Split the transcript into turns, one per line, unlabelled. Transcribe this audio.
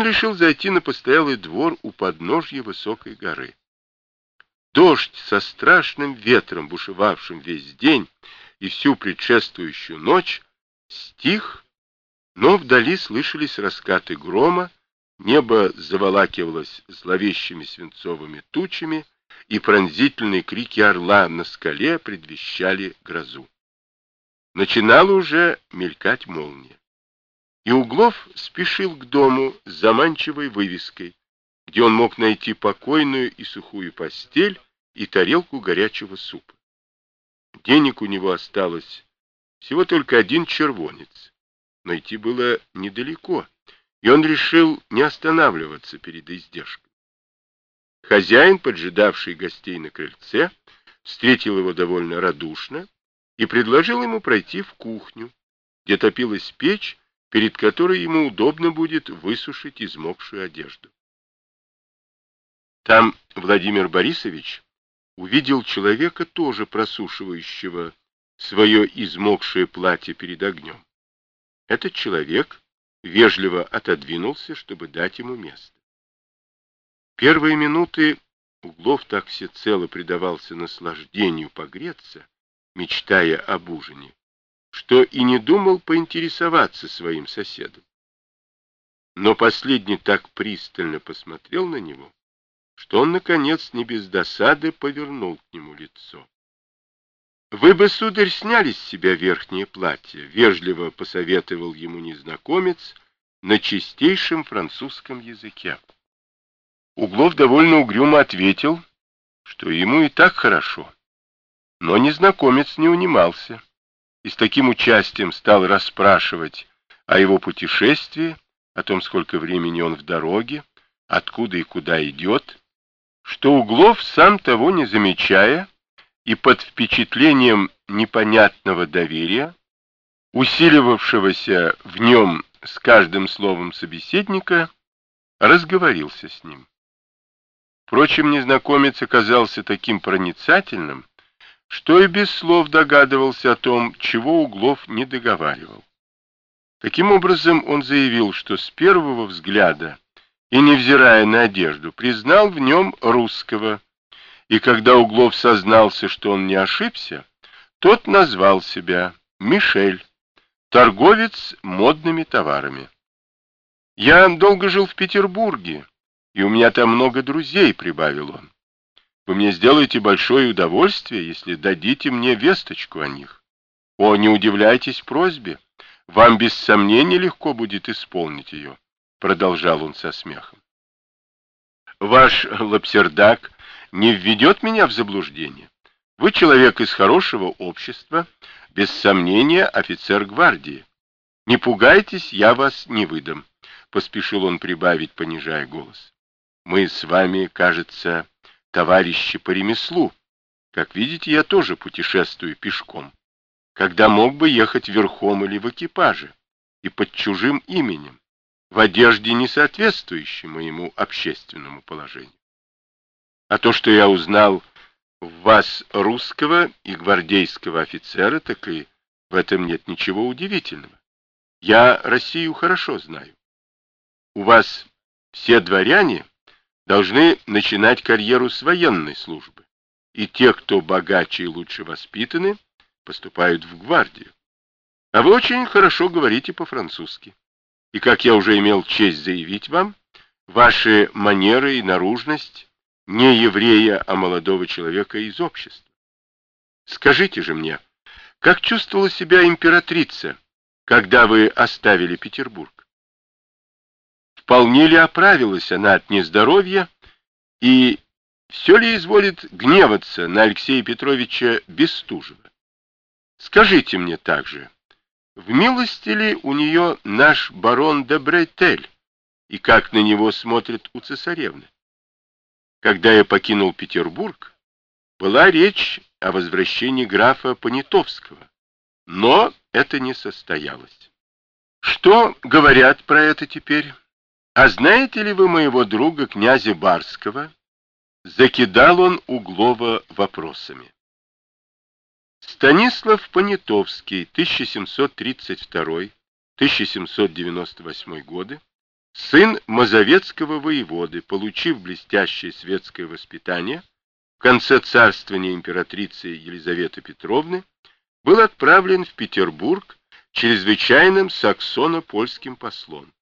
он решил зайти на постоялый двор у подножья высокой горы. Дождь со страшным ветром, бушевавшим весь день и всю предшествующую ночь, стих, но вдали слышались раскаты грома, небо заволакивалось зловещими свинцовыми тучами, и пронзительные крики орла на скале предвещали грозу. Начинала уже мелькать молния. И Углов спешил к дому с заманчивой вывеской, где он мог найти покойную и сухую постель и тарелку горячего супа. Денег у него осталось всего только 1 червонец, но идти было недалеко, и он решил не останавливаться перед издержкой. Хозяин, поджидавший гостей на крыльце, встретил его довольно радушно и предложил ему пройти в кухню, где топилась печь, перед которой ему удобно будет высушить измокшую одежду. Там Владимир Борисович увидел человека, тоже просушивающего свое измокшее платье перед огнем. Этот человек вежливо отодвинулся, чтобы дать ему место. Первые минуты Углов так всецело предавался наслаждению погреться, мечтая об ужине, что и не думал поинтересоваться своим соседом. Но последний так пристально посмотрел на него, что он, наконец, не без досады повернул к нему лицо. «Вы бы, сударь, сняли с себя верхнее платье», — вежливо посоветовал ему незнакомец на чистейшем французском языке. Углов довольно угрюмо ответил, что ему и так хорошо. Но незнакомец не унимался и с таким участием стал расспрашивать о его путешествии, о том, сколько времени он в дороге, откуда и куда идет, что Углов, сам того не замечая и под впечатлением непонятного доверия, усиливавшегося в нем с каждым словом собеседника, разговорился с ним. Впрочем, незнакомец оказался таким проницательным, что и без слов догадывался о том, чего Углов не договаривал. Таким образом, он заявил, что с первого взгляда и, невзирая на одежду, признал в нем русского, и когда Углов сознался, что он не ошибся, тот назвал себя Мишель, торговец модными товарами. «Я долго жил в Петербурге, и у меня там много друзей», — прибавил он. «Вы мне сделаете большое удовольствие, если дадите мне весточку о них. О, не удивляйтесь просьбе, вам без сомнения легко будет исполнить ее», — продолжал он со смехом. «Ваш лапсердак не введет меня в заблуждение. Вы человек из хорошего общества, без сомнения офицер гвардии. Не пугайтесь, я вас не выдам», — поспешил он прибавить, понижая голос. «Мы с вами, кажется, товарищи по ремеслу. Как видите, я тоже путешествую пешком, когда мог бы ехать верхом или в экипаже, и под чужим именем, в одежде, не соответствующей моему общественному положению. А то, что я узнал в вас русского и гвардейского офицера, так и в этом нет ничего удивительного. Я Россию хорошо знаю. У вас все дворяне должны начинать карьеру с военной службы, и те, кто богаче и лучше воспитаны, поступают в гвардию. А вы очень хорошо говорите по-французски. И, как я уже имел честь заявить вам, ваши манеры и наружность не еврея, а молодого человека из общества. Скажите же мне, как чувствовала себя императрица, когда вы оставили Петербург? Вполне ли оправилась она от нездоровья, и все ли изволит гневаться на Алексея Петровича Бестужева? Скажите мне также, в милости ли у нее наш барон де Бретель, и как на него смотрят у цесаревны? Когда я покинул Петербург, была речь о возвращении графа Понятовского, но это не состоялось. Что говорят про это теперь? А знаете ли вы моего друга князя Барского? Закидал он Углова вопросами. Станислав Понятовский, 1732-1798 годы, сын мазовецкого воеводы, получив блестящее светское воспитание, в конце царствования императрицы Елизаветы Петровны был отправлен в Петербург чрезвычайным саксоно-польским послом.